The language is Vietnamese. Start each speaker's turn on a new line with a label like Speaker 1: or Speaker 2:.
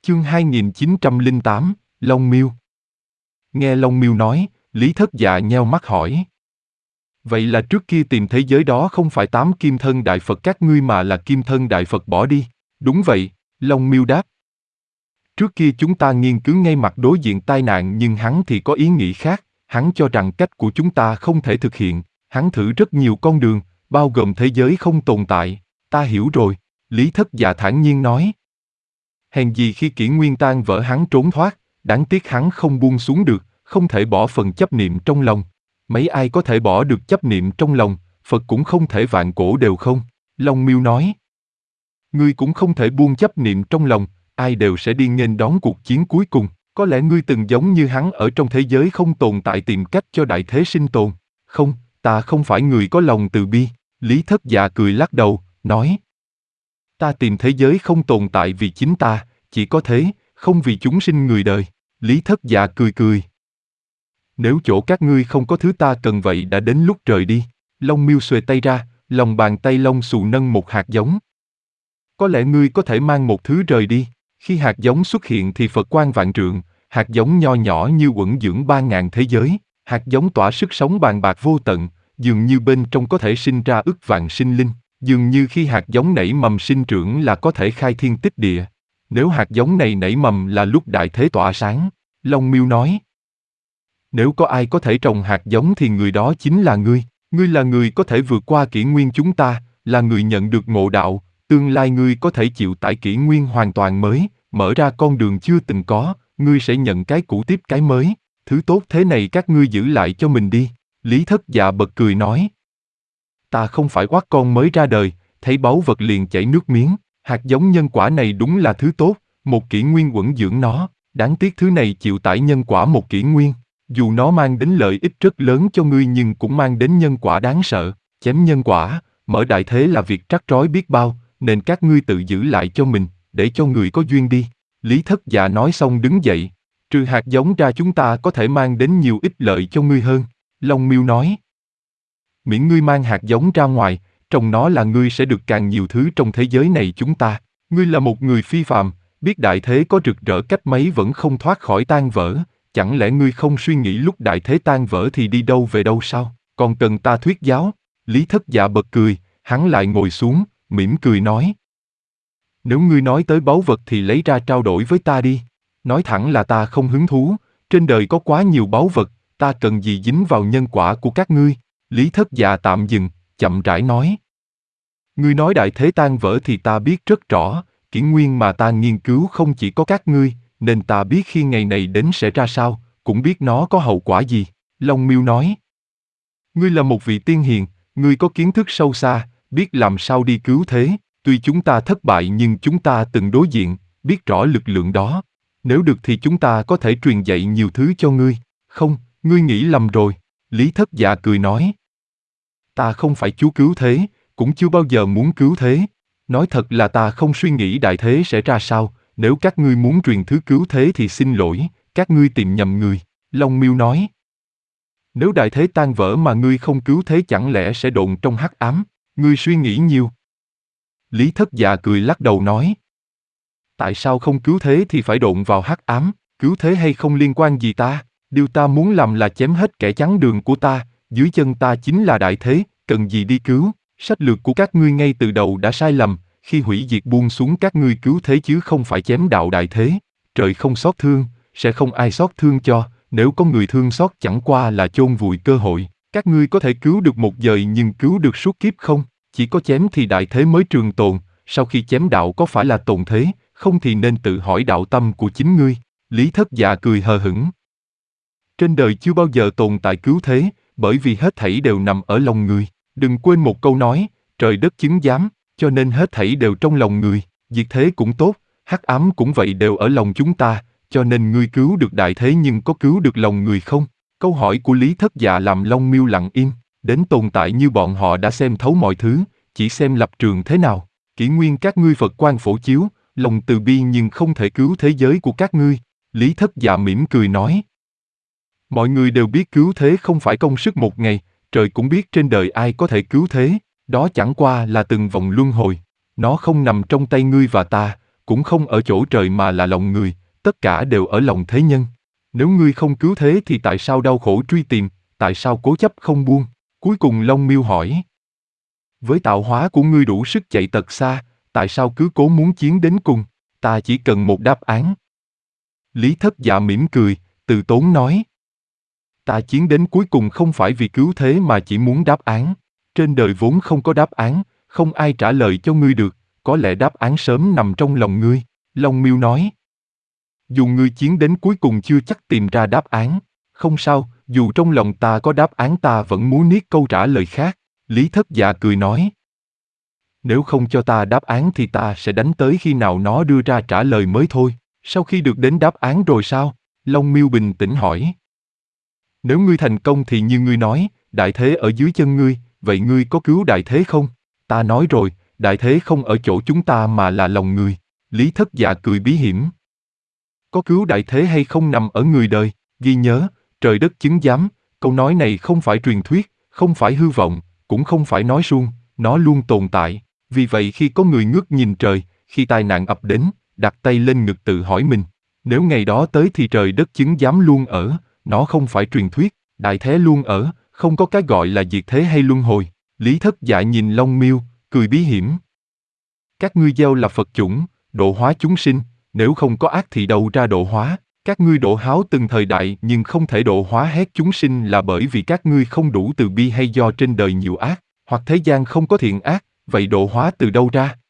Speaker 1: Chương 2908, Long Miêu. Nghe Long Miêu nói, Lý Thất Dạ nheo mắt hỏi. Vậy là trước kia tìm thế giới đó không phải 8 kim thân đại Phật các ngươi mà là kim thân đại Phật bỏ đi? Đúng vậy, Long Miêu đáp. Trước kia chúng ta nghiên cứu ngay mặt đối diện tai nạn nhưng hắn thì có ý nghĩ khác, hắn cho rằng cách của chúng ta không thể thực hiện, hắn thử rất nhiều con đường, bao gồm thế giới không tồn tại. Ta hiểu rồi, Lý Thất Dạ thản nhiên nói. Hèn gì khi kỷ nguyên tan vỡ hắn trốn thoát, đáng tiếc hắn không buông xuống được, không thể bỏ phần chấp niệm trong lòng. Mấy ai có thể bỏ được chấp niệm trong lòng, Phật cũng không thể vạn cổ đều không, Long Miêu nói. Ngươi cũng không thể buông chấp niệm trong lòng, ai đều sẽ đi nghênh đón cuộc chiến cuối cùng. Có lẽ ngươi từng giống như hắn ở trong thế giới không tồn tại tìm cách cho đại thế sinh tồn. Không, ta không phải người có lòng từ bi, Lý Thất Dạ cười lắc đầu, nói. Ta tìm thế giới không tồn tại vì chính ta, chỉ có thế, không vì chúng sinh người đời. Lý Thất Dạ cười cười. Nếu chỗ các ngươi không có thứ ta cần vậy đã đến lúc rời đi. Long Miêu xuề tay ra, lòng bàn tay lông xù nâng một hạt giống. Có lẽ ngươi có thể mang một thứ rời đi. Khi hạt giống xuất hiện thì Phật quang vạn trượng, hạt giống nho nhỏ như uẩn dưỡng 3.000 thế giới, hạt giống tỏa sức sống bàn bạc vô tận, dường như bên trong có thể sinh ra ức vạn sinh linh, dường như khi hạt giống nảy mầm sinh trưởng là có thể khai thiên tích địa. Nếu hạt giống này nảy mầm là lúc đại thế tỏa sáng, Long Miêu nói. Nếu có ai có thể trồng hạt giống thì người đó chính là ngươi là người có thể vượt qua kỷ nguyên chúng ta, là người nhận được ngộ đạo, tương lai ngươi có thể chịu tải kỷ nguyên hoàn toàn mới, mở ra con đường chưa từng có, ngươi sẽ nhận cái cũ tiếp cái mới, thứ tốt thế này các ngươi giữ lại cho mình đi, Lý Thất Dạ bật cười nói. Ta không phải oát con mới ra đời, thấy báu vật liền chảy nước miếng, hạt giống nhân quả này đúng là thứ tốt, một kỷ nguyên uẩn dưỡng nó, đáng tiếc thứ này chịu tải nhân quả một kỷ nguyên. Dù nó mang đến lợi ích rất lớn cho ngươi nhưng cũng mang đến nhân quả đáng sợ, chém nhân quả, mở đại thế là việc trắc rối biết bao, nên các ngươi tự giữ lại cho mình, để cho người có duyên đi. Lý Thất Dạ nói xong đứng dậy, trừ hạt giống ra chúng ta có thể mang đến nhiều ích lợi cho ngươi hơn, Long Miêu nói. Miễn ngươi mang hạt giống ra ngoài, trong nó là ngươi sẽ được càng nhiều thứ trong thế giới này chúng ta. Ngươi là một người phi phàm, biết đại thế có rực rỡ cách mấy vẫn không thoát khỏi tan vỡ. Chẳng lẽ ngươi không suy nghĩ lúc đại thế tan vỡ thì đi đâu về đâu sao, còn cần ta thuyết giáo? Lý Thất Dạ bật cười, hắn lại ngồi xuống, mỉm cười nói. Nếu ngươi nói tới báu vật thì lấy ra trao đổi với ta đi. Nói thẳng là ta không hứng thú, trên đời có quá nhiều báu vật, ta cần gì dính vào nhân quả của các ngươi. Lý Thất Dạ tạm dừng, chậm rãi nói. Ngươi nói đại thế tan vỡ thì ta biết rất rõ, kỷ nguyên mà ta nghiên cứu không chỉ có các ngươi, nên ta biết khi ngày này đến sẽ ra sao, cũng biết nó có hậu quả gì, Long Miêu nói. Ngươi là một vị tiên hiền, ngươi có kiến thức sâu xa, biết làm sao đi cứu thế, tuy chúng ta thất bại nhưng chúng ta từng đối diện, biết rõ lực lượng đó. Nếu được thì chúng ta có thể truyền dạy nhiều thứ cho ngươi. Không, ngươi nghĩ lầm rồi, Lý Thất Dạ cười nói. Ta không phải Chúa cứu thế, cũng chưa bao giờ muốn cứu thế. Nói thật là ta không suy nghĩ đại thế sẽ ra sao. Nếu các ngươi muốn truyền thứ cứu thế thì xin lỗi, các ngươi tìm nhầm người, Long Miêu nói. Nếu đại thế tan vỡ mà ngươi không cứu thế chẳng lẽ sẽ độn trong hắc ám, ngươi suy nghĩ nhiều. Lý Thất Dạ cười lắc đầu nói. Tại sao không cứu thế thì phải độn vào hắc ám, cứu thế hay không liên quan gì ta, điều ta muốn làm là chém hết kẻ chắn đường của ta, dưới chân ta chính là đại thế, cần gì đi cứu, sách lược của các ngươi ngay từ đầu đã sai lầm. Khi hủy diệt buông xuống các ngươi cứu thế chứ không phải chém đạo đại thế. Trời không xót thương, sẽ không ai xót thương cho, nếu có người thương xót chẳng qua là chôn vùi cơ hội. Các ngươi có thể cứu được một giây nhưng cứu được suốt kiếp không? Chỉ có chém thì đại thế mới trường tồn, sau khi chém đạo có phải là tồn thế, không thì nên tự hỏi đạo tâm của chính ngươi. Lý Thất Dạ cười hờ hững. Trên đời chưa bao giờ tồn tại cứu thế, bởi vì hết thảy đều nằm ở lòng người. Đừng quên một câu nói, trời đất chứng giám. Cho nên hết thảy đều trong lòng người, diệt thế cũng tốt, hắc ám cũng vậy đều ở lòng chúng ta, cho nên ngươi cứu được đại thế nhưng có cứu được lòng người không? Câu hỏi của Lý Thất Dạ làm Long Miêu lặng im, đến tồn tại như bọn họ đã xem thấu mọi thứ, chỉ xem lập trường thế nào. Kỷ nguyên các ngươi Phật quang phổ chiếu, lòng từ bi nhưng không thể cứu thế giới của các ngươi, Lý Thất Dạ mỉm cười nói. Mọi người đều biết cứu thế không phải công sức một ngày, trời cũng biết trên đời ai có thể cứu thế. Đó chẳng qua là từng vòng luân hồi, nó không nằm trong tay ngươi và ta, cũng không ở chỗ trời mà là lòng người, tất cả đều ở lòng thế nhân. Nếu ngươi không cứu thế thì tại sao đau khổ truy tìm, tại sao cố chấp không buông? Cuối cùng Long Miêu hỏi. Với tạo hóa của ngươi đủ sức chạy tật xa, tại sao cứ cố muốn chiến đến cùng? Ta chỉ cần một đáp án. Lý Thất Dạ mỉm cười, từ tốn nói. Ta chiến đến cuối cùng không phải vì cứu thế mà chỉ muốn đáp án. Trên đời vốn không có đáp án, không ai trả lời cho ngươi được, có lẽ đáp án sớm nằm trong lòng ngươi. Long Miêu nói. Dù ngươi chiến đến cuối cùng chưa chắc tìm ra đáp án, không sao, dù trong lòng ta có đáp án ta vẫn muốn niết câu trả lời khác. Lý Thất Dạ cười nói. Nếu không cho ta đáp án thì ta sẽ đánh tới khi nào nó đưa ra trả lời mới thôi. Sau khi được đến đáp án rồi sao? Long Miêu bình tĩnh hỏi. Nếu ngươi thành công thì như ngươi nói, đại thế ở dưới chân ngươi, vậy ngươi có cứu đại thế không? Ta nói rồi, đại thế không ở chỗ chúng ta mà là lòng người. Lý Thất Dạ cười bí hiểm. Có cứu đại thế hay không nằm ở người đời, ghi nhớ, trời đất chứng giám, câu nói này không phải truyền thuyết, không phải hư vọng, cũng không phải nói suông, nó luôn tồn tại. Vì vậy khi có người ngước nhìn trời, khi tai nạn ập đến, đặt tay lên ngực tự hỏi mình, nếu ngày đó tới thì trời đất chứng giám luôn ở, nó không phải truyền thuyết, đại thế luôn ở, không có cái gọi là diệt thế hay luân hồi. Lý Thất Dạ nhìn Long Miêu, cười bí hiểm. Các ngươi gieo là Phật chủng, độ hóa chúng sinh, nếu không có ác thì đâu ra độ hóa. Các ngươi độ háo từng thời đại nhưng không thể độ hóa hết chúng sinh là bởi vì các ngươi không đủ từ bi hay do trên đời nhiều ác, hoặc thế gian không có thiện ác, vậy độ hóa từ đâu ra?